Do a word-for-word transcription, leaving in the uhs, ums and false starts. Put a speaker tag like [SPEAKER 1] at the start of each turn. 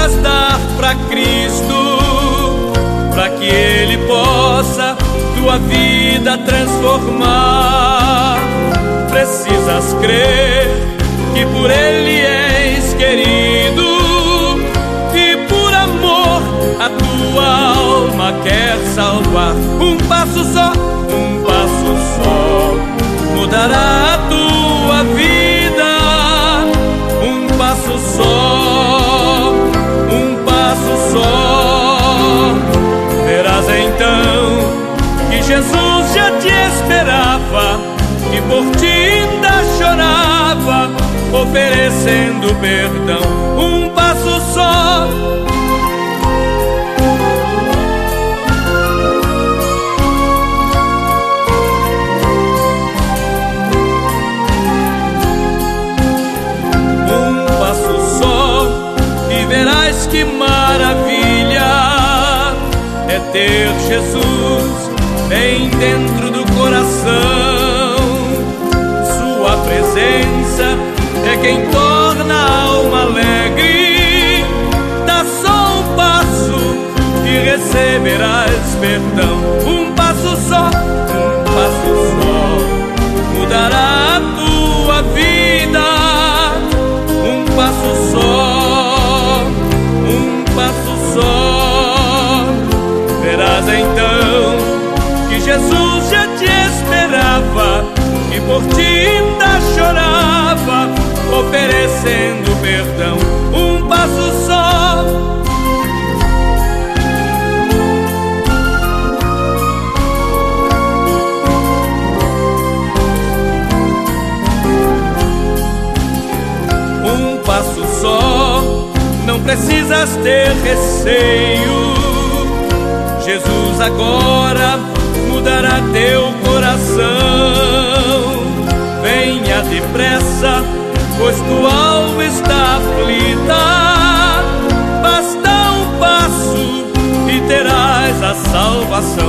[SPEAKER 1] precisas dar pra Cristo, pra que Ele possa tua vida transformar. Precisas crer que por Ele és querido, e por amor a tua alma quer salvar. Um passo só, um passo só mudará a tua vida. Um passo só, um passo só. Verás então que Jesus já te esperava, que por ti ainda chorava, oferecendo perdão. Um passo só. Um passo só e verás que maravilha é ter Jesus bem dentro do coração. Sua presença é quem torna a alma alegre. Dá só um passo e receberás perdão. Um passo só, um passo só mudará a tua vida. Um passo só, um passo só. Verás então que Jesus já te esperava, que por ti ainda chorava, oferecendo perdão. Um passo só. Um passo só, não precisas ter receio. Jesus agora mudará teu coração. Venha depressa, pois tua alma está aflita. Basta um passo e terás a salvação.